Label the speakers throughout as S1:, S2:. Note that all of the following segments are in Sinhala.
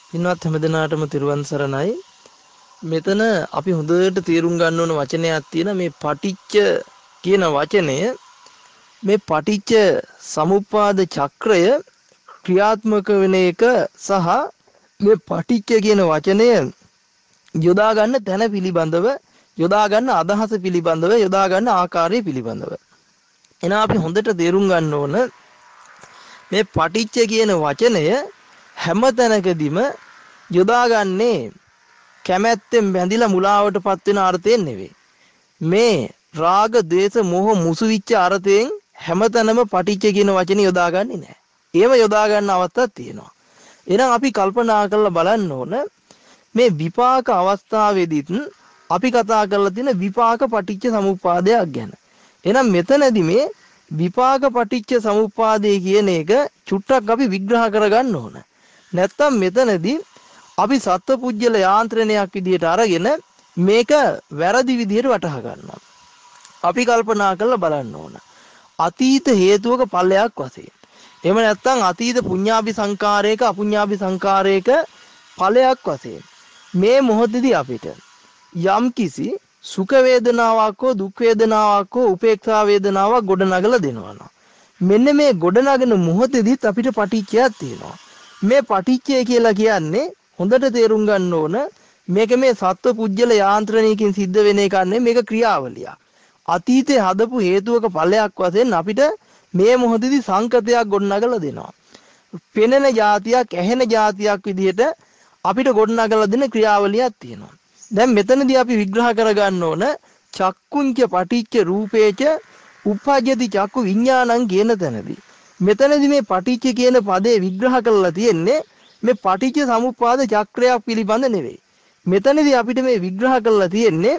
S1: පින්වත් හැමදෙනාටම තිරුවන් සරණයි. මෙතන අපි හොඳට තේරුම් ගන්න ඕන වචනයක් තියෙන මේ පටිච්ච කියන වචනය මේ පටිච්ච සමුප්පාද චක්‍රය ක්‍රියාත්මක වෙන එක සහ මේ පටිච්ච කියන වචනය යොදා ගන්න තැන පිළිබඳව යොදා ගන්න අදහස පිළිබඳව යොදා ගන්න ආකාරය පිළිබඳව. එහෙනම් අපි හොඳට තේරුම් ගන්න ඕන මේ පටිච්ච කියන වචනය හැම තැනකදීම යොදාගන්නේ කැමැත්තෙන් බැඳිලා මුලාවටපත් වෙන අර්ථයෙන් නෙවෙයි. මේ රාග, ද්වේෂ, මෝහ මුසුවිච්ච අර්ථයෙන් හැමතැනම පටිච්ච කියන වචනේ යොදාගන්නේ නැහැ. ඒව යොදා ගන්න අවස්ථාවක් තියෙනවා. එහෙනම් අපි කල්පනා කරලා බලන්න ඕන මේ විපාක අවස්ථාවේදීත් අපි කතා කරලා තියෙන විපාක පටිච්ච සමුප්පාදයක් ගැන. එහෙනම් මෙතනදී මේ විපාක පටිච්ච සමුප්පාදය කියන එක චුට්ටක් අපි විග්‍රහ කරගන්න ඕන. නැත්තම් මෙතනදී අපි සත්පුජ්‍යල යාන්ත්‍රණයක් විදිහට අරගෙන මේක වැරදි විදිහට වටහා ගන්නවා. අපි කල්පනා කරලා බලන්න ඕන. අතීත හේතුවක ඵලයක් වශයෙන්. එහෙම නැත්තම් අතීත පුඤ්ඤාභි සංකාරයක අපුඤ්ඤාභි සංකාරයක ඵලයක් වශයෙන් මේ මොහොතේදී අපිට යම් කිසි සුඛ වේදනාවක් හෝ දුක් වේදනාවක් හෝ උපේක්ෂා වේදනාවක් ගොඩනගලා දෙනවා. මෙන්න මේ ගොඩනගන මොහොතේදීත් අපිට පටිච්චයක් තියෙනවා. මේ පටිච්චය කියලා කියන්නේ හොඳට තේරුම් ගන්න ඕන මේක මේ සත්ව පුජ්‍යල යාන්ත්‍රණයකින් සිද්ධ වෙන එකක් නෙමෙයි මේක ක්‍රියාවලියක්. අතීතේ හදපු හේතුවක ඵලයක් වශයෙන් අපිට මේ මොහොතේදී සංකතයක් ගොඩනගලා දෙනවා. පෙනෙන જાතියක් ඇහෙන જાතියක් විදිහට අපිට ගොඩනගලා දෙන ක්‍රියාවලියක් තියෙනවා. දැන් මෙතනදී අපි විග්‍රහ කරගන්න ඕන චක්කුංච පටිච්ච රූපේච උපජ්ජති චක්කු විඥානං කියන තැනදී. මෙතනදී මේ පටිච්ච කියන පදේ විග්‍රහ කරලා තියෙන්නේ මේ පටිච්ච සමුප්පාද චක්‍රයක් පිළිබඳ නෙවෙයි. මෙතනදී අපිට මේ විග්‍රහ කරලා තියෙන්නේ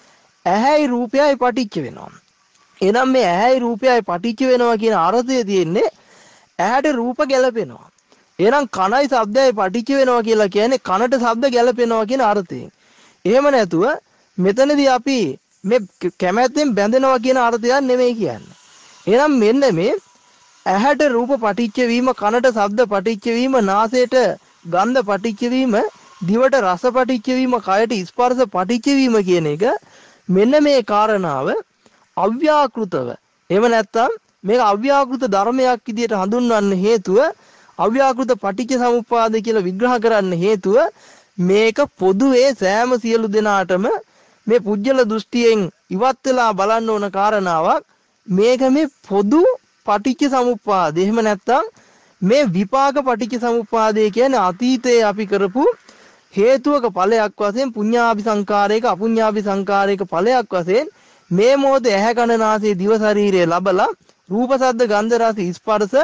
S1: ඇහැයි රූපයයි පටිච්ච වෙනවා. එහෙනම් මේ ඇහැයි රූපයයි පටිච්ච වෙනවා කියන අර්ථය තියෙන්නේ ඇහැට රූප ගැලපෙනවා. එහෙනම් කනයි ශබ්දයයි පටිච්ච වෙනවා කියලා කියන්නේ කනට ශබ්ද ගැලපෙනවා කියන අර්ථයෙන්. එහෙම නැතුව මෙතනදී අපි මේ කැමැත්තෙන් බැඳෙනවා කියන අර්ථයක් නෙමෙයි කියන්නේ. එහෙනම් මෙන්න මේ ඇහැට රූප පටිච්ච වීම, කනට ශබ්ද පටිච්ච වීම, නාසයට ගන්ධ පටිච්ච වීම, දිවට රස පටිච්ච වීම, කයට ස්පර්ශ පටිච්ච වීම කියන එක මෙන්න මේ කාරණාව අව්‍යාකෘතව. එහෙම නැත්නම් මේක අව්‍යාකෘත ධර්මයක් විදිහට හඳුන්වන්න හේතුව අව්‍යාකෘත පටිච්ච සමුප්පාද කියලා විග්‍රහ කරන්න හේතුව මේක පොදුවේ සෑම සියලු දෙනාටම මේ පුජ්‍යල දෘෂ්ටියෙන් ඉවත් වෙලා බලන්න ඕන කාරණාවක්. මේක මේ පොදු පටිච්ච සමුප්පාදය. එහෙම නැත්නම් මේ විපාක පටිච්ච සමුප්පාදය කියන්නේ අතීතයේ අපි කරපු හේතුවක ඵලයක් වශයෙන් පුඤ්ඤාභි සංකාරයක අපුඤ්ඤාභි සංකාරයක ඵලයක් වශයෙන් මේ මොහොතේ ඇහැ කන නාසය දිව ශරීරය ලබලා රූප ශබ්ද ගන්ධ රස ස්පර්ශ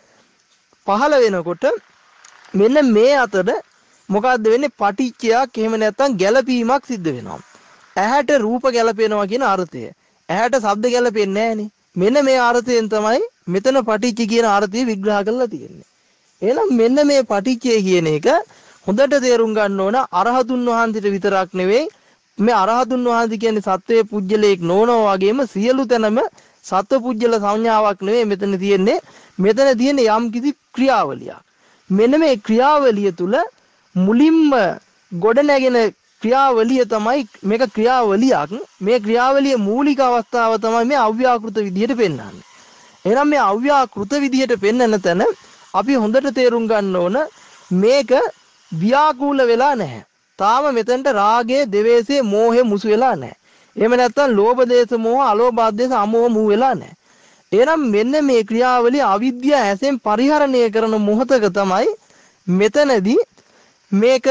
S1: පහළ වෙනකොට මෙන්න මේ අතර මොකද්ද වෙන්නේ? පටිච්චයක් එහෙම නැත්නම් ගැළපීමක් සිද්ධ වෙනවා. ඇහැට රූප ගැළපෙනවා කියන අර්ථය. ඇහැට ශබ්ද ගැළපෙන්නේ නැහනේ. මෙන්න මේ අර්ථයෙන් තමයි මෙතන පටිච්ච කියන අර්ථය විග්‍රහ කරලා තියෙන්නේ. එහෙනම් මෙන්න මේ පටිච්චය කියන එක හොඳට තේරුම් ගන්න ඕන. අරහතුන් වහන්සේට විතරක් නෙවෙයි මේ අරහතුන් වහන්සේ කියන්නේ සත්වයේ පුජ්‍යලයක් නොවනවා වගේම සියලු තැනම සත්ව පුජ්‍යල සංඥාවක් නෙවෙයි මෙතන තියෙන්නේ. මෙතන තියෙන්නේ යම් කිසි ක්‍රියාවලියක්. මෙන්න මේ ක්‍රියාවලිය තුල මුලින්ම ගොඩ නැගෙන ක්‍රියාවලිය තමයි මේක ක්‍රියාවලියක්. මේ ක්‍රියාවලියේ මූලික අවස්ථාව තමයි මේ අව්‍යාකෘත විදිහට පෙන්වන්නේ. එහෙනම් මේ අව්‍යාකෘත විදිහට පෙන්වන තැන අපි හොඳට තේරුම් ගන්න ඕන මේක ව්‍යාකූල වෙලා නැහැ. තාම මෙතනට රාගයේ, ද්වේෂයේ, මෝහයේ මුසු වෙලා නැහැ. එහෙම නැත්නම් ලෝභ දේශ මොහ, අලෝභ දේශ අමෝහ මූ වෙලා නැහැ. එහෙනම් මෙන්න මේ ක්‍රියාවලිය අවිද්‍යාව ඇසෙන් පරිහරණය කරන මොහොතක තමයි මෙතනදී මේක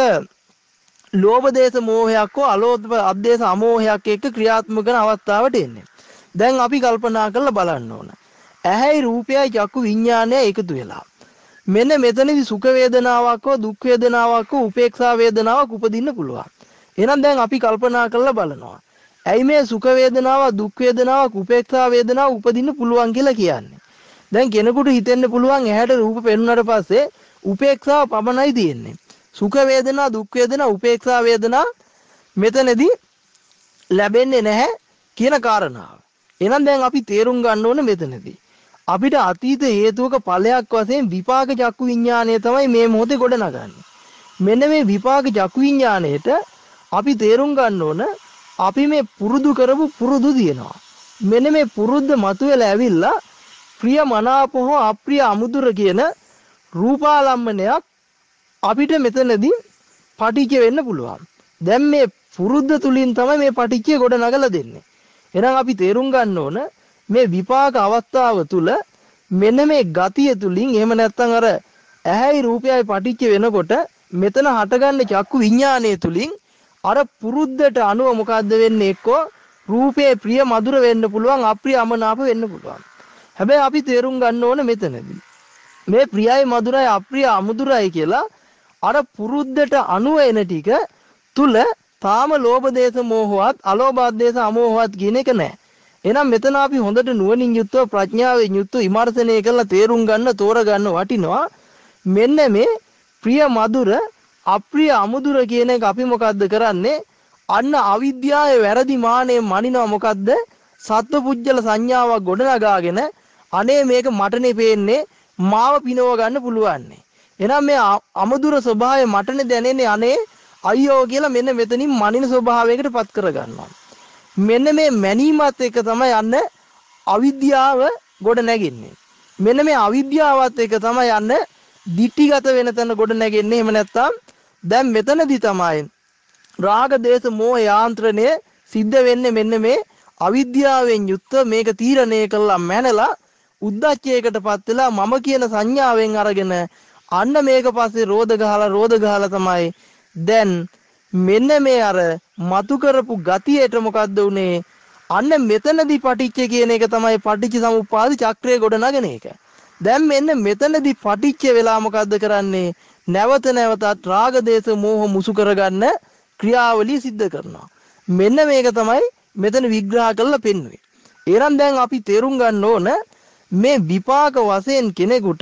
S1: ලෝභ දේශ මොහයක් හෝ අලෝභ අධේශ අමෝහයක් එක්ක ක්‍රියාත්මක කරන අවස්ථාවට එන්නේ. දැන් අපි කල්පනා කරලා බලන්න ඕන. ඇහැයි රූපයයි චක්කු විඥානය එකතු වෙලා. මෙන්න මෙතනදී සුඛ වේදනාවක් හෝ දුක් වේදනාවක් හෝ උපේක්ෂා වේදනාවක් උපදින්න පුළුවන්. එහෙනම් දැන් අපි කල්පනා කරලා බලනවා. ඇයි මේ සුඛ වේදනාවක්, දුක් වේදනාවක්, උපේක්ෂා වේදනාවක් උපදින්න පුළුවන් කියලා කියන්නේ? දැන් කෙනෙකුට හිතෙන්න පුළුවන් ඇහැට රූප පෙනුනට පස්සේ උපේක්ෂාව පමණයි තියෙන්නේ. සුඛ වේදනා, දුක් වේදනා, උපේක්ෂා වේදනා මෙතනදී ලැබෙන්නේ නැහැ කියන කාරණාව. එහෙනම් දැන් අපි තේරුම් ගන්න ඕනේ මෙතනදී අපිට අතීත හේතුවක ඵලයක් වශයෙන් විපාක චක්කු විඥානය තමයි මේ මොහොතේ ගොඩනගන්නේ. මෙන්න මේ විපාක චක්කු විඥාණයට අපි තේරුම් ගන්න ඕන අපි මේ පුරුදු කරපු පුරුදු තියෙනවා. මෙන්න මේ පුරුද්ද මතුවෙලා ඇවිල්ලා ප්‍රිය මනාප හෝ අප්‍රිය අමුදුර කියන රූපාලම්මනයක් අපිට මෙතනදී පටිච්ච වෙන්න පුළුවන්. දැන් මේ පුරුද්ද තුලින් තමයි මේ පටිච්චය ගොඩ නගලා දෙන්නේ. එහෙනම් අපි තේරුම් ගන්න ඕන මේ විපාක අවස්ථාව තුල මෙන්න මේ ගතිය තුලින් එහෙම නැත්නම් අර ඇහැයි රූපයයි පටිච්ච වෙනකොට මෙතන හටගන්න චක්කු විඥානයේ තුලින් අර පුරුද්දට අනුව මොකද්ද වෙන්නේ? එක්කෝ රූපේ ප්‍රිය මధుර වෙන්න පුළුවන්, අප්‍රිය අමනාප වෙන්න පුළුවන්. හැබැයි අපි තේරුම් ගන්න ඕන මෙතනදී මේ ප්‍රියයි මధుරයි අප්‍රිය අමුදුරයි කියලා අර පුරුද්දට අනුව එන ටික තුල තාම ලෝභ දේශ මොහොවත් අලෝභ දේශ අමෝහවත් කියන එක නැහැ. එහෙනම් මෙතන අපි හොඳට නුවණින් යුක්තව ප්‍රඥාවෙන් යුක්තව විමර්ශනය කරලා තේරුම් ගන්න තෝරගන්න වටිනවා. මෙන්න මේ ප්‍රිය මధుර අප්‍රිය අමුදුර කියන එක අපි මොකද්ද කරන්නේ? අන්න අවිද්‍යාවේ වැරදි මානෙ මනිනවා. මොකද්ද? සත්වපුජ්‍යල සංඥාවක් ගොඩනගාගෙන අනේ මේක මටනේ පේන්නේ, මාව පිනව ගන්න පුළුවන්. එහෙනම් මේ අමුදුර ස්වභාවය මටනේ දැනෙන්නේ, අනේ අයියෝ කියලා මෙන්න මෙතනින් මනින ස්වභාවයකට පත් කරගන්නවා. මෙන්න මේ මැනීමත් එක තමයි යන්න අවිද්‍යාව ගොඩ නැගෙන්නේ. මෙන්න මේ අවිද්‍යාවත් එක තමයි යන්න දිටිගත වෙන තැන ගොඩ නැගෙන්නේ. එහෙම නැත්නම් දැන් මෙතනදී තමයි රාග දේශ මොහ යාන්ත්‍රණය සිද්ධ වෙන්නේ. මෙන්න මේ අවිද්‍යාවෙන් යුක්ත මේක තීරණය කළා මැනලා උද්දච්චයකටපත් වෙලා මම කියන සංඥාවෙන් අරගෙන අන්න මේක පස්සේ රෝධ ගහලා තමයි දැන් මෙන්න මේ අර මතු කරපු ගතියට මොකද්ද උනේ? අන්න මෙතනදී පටිච්ච කියන එක තමයි පටිච්ච සමුප්පාද චක්‍රය ගොඩ නගන එක. දැන් මෙන්න මෙතනදී පටිච්ච වෙලා මොකද්ද කරන්නේ? නැවත නැවතත් රාග දේශ මොහ මුසු කරගන්න ක්‍රියාවලිය සිද්ධ කරනවා. මෙන්න මේක තමයි මෙතන විග්‍රහ කරලා පෙන්වන්නේ. එහෙනම් දැන් අපි තේරුම් ගන්න ඕන මේ විපාක වශයෙන් කෙනෙකුට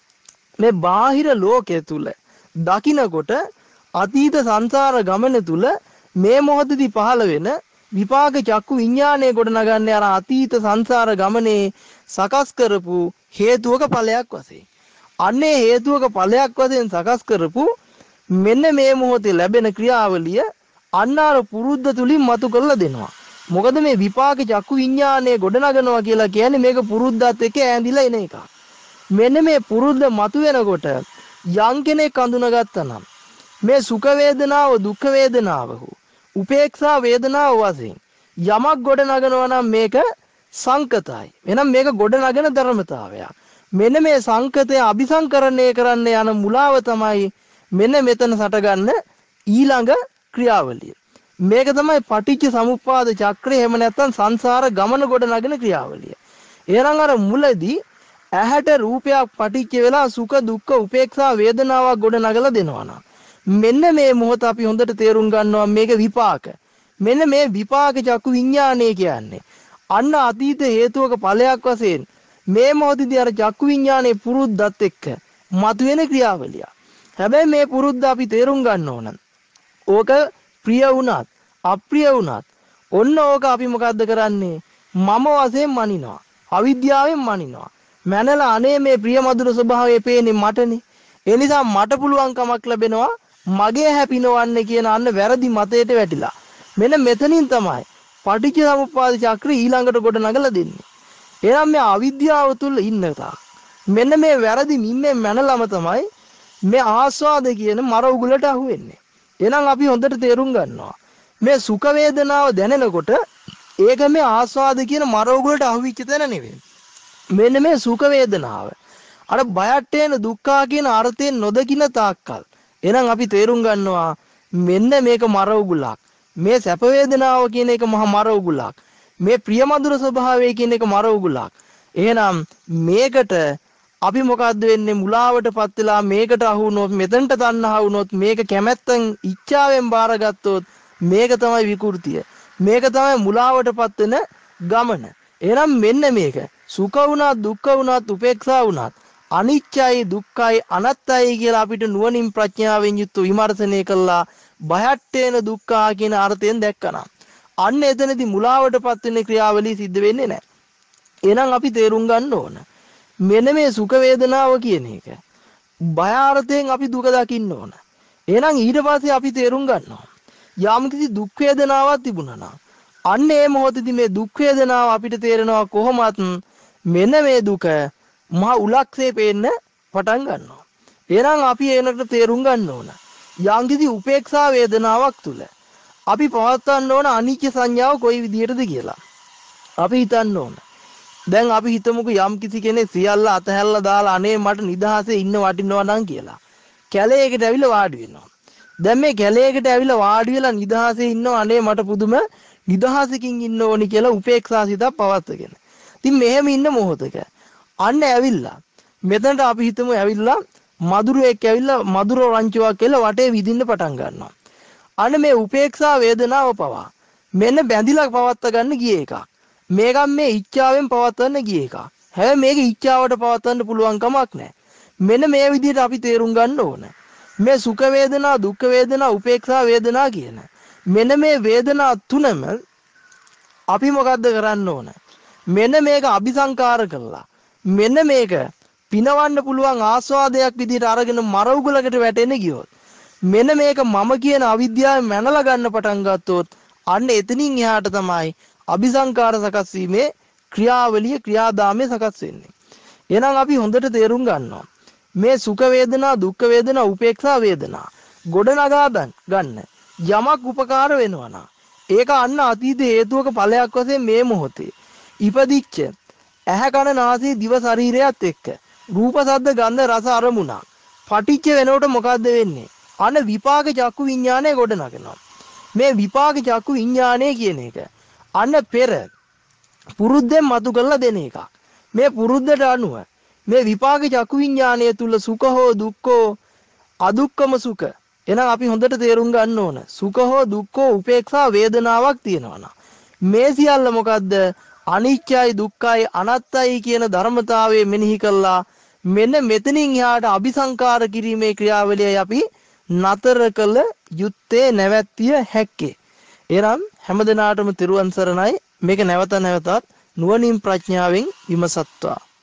S1: මේ බාහිර ලෝකයේ තුල දකින්නකොට අතීත සංසාර ගමන තුල මේ මොහොතදී පහළ වෙන විපාක චක්කු විඥානය ගොඩ නගන්නේ අර අතීත සංසාර ගමනේ සකස් කරපු හේතුවක ඵලයක් වශයෙන්. අන්නේ හේතුවක ඵලයක් වශයෙන් සකස් කරපු මෙන්න මේ මොහොතේ ලැබෙන ක්‍රියාවලිය අන්නාර පුරුද්ද තුලින් මතු කරලා දෙනවා. මොකද මේ විපාක චක්කු විඥානය ගොඩ නගනවා කියලා කියන්නේ මේක පුරුද්දත් එක්ක ඈඳිලා එන එකක්. මෙන්න මේ පුරුද්ද මතු වෙනකොට යම් කෙනෙක් අඳුනගත්තා නම් මේ සුඛ වේදනාව දුක්ඛ වේදනාව උපේක්ෂා වේදනාව වශයෙන් යමක් ගොඩ නගනවා නම් මේක සංකතයි. එහෙනම් මේක ගොඩ නගන ධර්මතාවයක්. මෙන්න මේ සංකතය අபிසංකරණය කරන්න යන මුලාව තමයි මෙන්න මෙතන සටගන්න ඊළඟ ක්‍රියාවලිය. මේක තමයි පටිච්ච සමුප්පාද චක්‍රය. එහෙම නැත්නම් සංසාර ගමන ගොඩ නගන ක්‍රියාවලිය. එහෙනම් අර මුලදී ඇහැට රූපයක් පටිච්ච වෙලා සුඛ දුක්ඛ උපේක්ෂා වේදනාවක් ගොඩ නගලා දෙනවා නම් මෙන්න මේ මොහොත අපි හොඳට තේරුම් ගන්නවා මේක විපාක. මෙන්න මේ විපාක චක්කු විඥානය කියන්නේ අන්න අතීත හේතුවක ඵලයක් වශයෙන් මේ මොහොතදී අර චක්කු විඥානයේ පුරුද්දත් එක්ක මතුවෙන ක්‍රියාවලිය. හැබැයි මේ පුරුද්ද අපි තේරුම් ගන්න ඕන. ඕක ප්‍රිය වුණත් අප්‍රිය වුණත් ඔන්න ඕක අපි මොකද්ද කරන්නේ? මම වශයෙන් මනිනවා. අවිද්‍යාවෙන් මනිනවා. මැනලා අනේ මේ ප්‍රිය මధుර ස්වභාවය පේන්නේ මටනේ. ඒ නිසා මට පුළුවන් කමක් ලැබෙනවා මගේ හැපිනවන්නේ කියන අන්න වැරදි මතයට වැටිලා. මෙන්න මෙතනින් තමයි පටිච්ච සමුප්පාද චක්‍රය ඊළඟට ගොඩ නගලා දෙන්නේ. එහෙනම් මේ අවිද්‍යාව තුල ඉන්න තාක් මෙන්න මේ වැරදි මිම්මෙන් මැනලම තමයි මේ ආස්වාද කියන මර උගලට අහු වෙන්නේ. එහෙනම් අපි හොඳට තේරුම් ගන්නවා මේ සුඛ වේදනාව දැනෙනකොට ඒක මේ ආස්වාද කියන මර උගලට අහු වෙච්ච තැන නෙවෙයි. මෙන්න මේ සුඛ වේදනාව අර බයට එන දුක්ඛා කියන අර්ථයෙන් නොදකින තාක්කල් එහෙනම් අපි තේරුම් ගන්නවා මෙන්න මේක මර උගලක්. මේ සැප වේදනාව කියන එක මහා මර උගලක්. මේ ප්‍රියමధుර ස්වභාවය කියන එක මර උගලක්. එහෙනම් මේකට අපි මොකද්ද වෙන්නේ? මුලාවටපත් වෙලා මේකට අහු වුණොත් මෙතනට තණ්හා වුණොත් මේක කැමැත්තෙන් ඉච්ඡාවෙන් බාරගත්තොත් මේක තමයි විකෘතිය. මේක තමයි මුලාවටපත් වෙන ගමන. එහෙනම් මෙන්න මේක සුඛ වුණත් දුක්ඛ වුණත් උපේක්ෂා වුණත් අනිත්‍යයි දුක්ඛයි අනාත්තයි කියලා අපිට නුවණින් ප්‍රඥාවෙන් යුක්ත විමර්ශනය කළා බයට්ටේන දුක්ඛා කියන අර්ථයෙන් දැක්කනම් අන්න එතනදී මුලාවටපත් වෙන ක්‍රියාවලිය සිද්ධ වෙන්නේ නැහැ. එහෙනම් අපි තේරුම් ගන්න ඕන මෙන්න මේ සුඛ වේදනාව කියන එක බය අර්ථයෙන් අපි දුක දකින්න ඕන. එහෙනම් ඊට පස්සේ අපි තේරුම් ගන්නවා යම්කිසි දුක් වේදනාවක් තිබුණා නම් අන්න ඒ මොහොතේදී මේ දුක් වේදනාව අපිට තේරෙනවා කොහොමත් මෙන්න මේ දුක මහා උලක්සේ පේන්න පටන් ගන්නවා. එහෙනම් අපි ඒනකට තේරුම් ගන්න ඕන යම්කිසි උපේක්ෂා වේදනාවක් තුල අපි පවත්වන්න ඕන අනිත්‍ය සංඥාව කොයි විදිහටද කියලා. අපි හිතන්න ඕන. දැන් අපි හිතමුකෝ යම්කිසි කෙනෙක් සියල්ල අතහැරලා දාලා අනේ මට නිදහසේ ඉන්න වටිනවා නම් කියලා. කැලේකට ඇවිල්ලා වාඩි වෙනවා. දැන් මේ කැලේකට ඇවිල්ලා වාඩි වෙලා නිදහසේ ඉන්නවා අනේ මට පුදුම නිදහසකින් ඉන්න ඕනි කියලා උපේක්ෂා සිතක් පවත්වගෙන. ඉතින් මෙහෙම ඉන්න මොහොතක අන්න ඇවිල්ලා මෙතනට අපි හිතමු ඇවිල්ලා මදුරුවෙක් ඇවිල්ලා මදුර රංචුවක් කියලා වටේ විදින්න පටන් ගන්නවා. අන්න මේ උපේක්ෂා වේදනාව පවා මෙන්න බැඳිලා පවත්වා ගන්න ගිය එකක්. මේකම් මේ ඉච්ඡාවෙන් පවත්වන්න ගිය එකක්. හැබැයි මේක ඉච්ඡාවට පවත්වන්න පුළුවන් කමක් නැහැ. මෙන්න මේ විදිහට අපි තේරුම් ගන්න ඕන. මේ සුඛ වේදනා, දුක්ඛ වේදනා, උපේක්ෂා වේදනා කියන මෙන්න මේ වේදනා තුනම අපි මොකද්ද කරන්න ඕන? මෙන්න මේක අபிසංකාර කළා. මෙන්න මේක පිනවන්න පුළුවන් ආස්වාදයක් විදිහට අරගෙන මර උගලකට වැටෙන්න ගියොත් මෙන්න මේක මම කියන අවිද්‍යාවෙන් මැනලා ගන්න පටන් ගත්තොත් අන්න එතනින් එහාට තමයි අபிසංකාර සකස් වීමේ ක්‍රියාවලිය ක්‍රියාදාමයේ සකස් වෙන්නේ. එහෙනම් අපි හොඳට තේරුම් ගන්නවා මේ සුඛ වේදනා, දුක්ඛ වේදනා, උපේක්ෂා වේදනා ගොඩනගා ගන්න යමක් උපකාර වෙනවා නම් ඒක අන්න අතීත හේතුවක ඵලයක් වශයෙන් මේ මොහොතේ ඉපදිච්ච ඇහැ කන නාසය දිව ශරීරයත් එක්ක රූප ශබ්ද ගන්ධ රස අරමුණක් පටිච්ච වෙනකොට මොකද්ද වෙන්නේ? අන විපාක චක්කු විඥානය ගොඩනගනවා. මේ විපාක චක්කු විඥානය කියන එක අන්න පෙර පුරුද්දෙන් මතු කරලා දෙන එකක්. මේ පුරුද්දට අනුව මේ විපාක චක්කු විඥානය තුල සුඛ හෝ දුක්ඛ අදුක්කම සුඛ. එහෙනම් අපි හොඳට තේරුම් ගන්න ඕන. සුඛ හෝ දුක්ඛ උපේක්ෂා වේදනාවක් තියෙනවා. මේ සියල්ල මොකද්ද? අනිත්‍යයි දුක්ඛයි අනාත්තයි කියන ධර්මතාවය මෙනෙහි කළා. මෙන්න මෙතනින් එහාට අபிසංකාර කිරීමේ ක්‍රියාවලියයි අපි නතර කළ යුත්තේ නැවැත්තිය හැක්කේ. එනම් හැමදෙනාටම තෙරුවන් සරණයි. මේක නැවත නැවතත් නුවණින් ප්‍රඥාවෙන් විමසත්වා.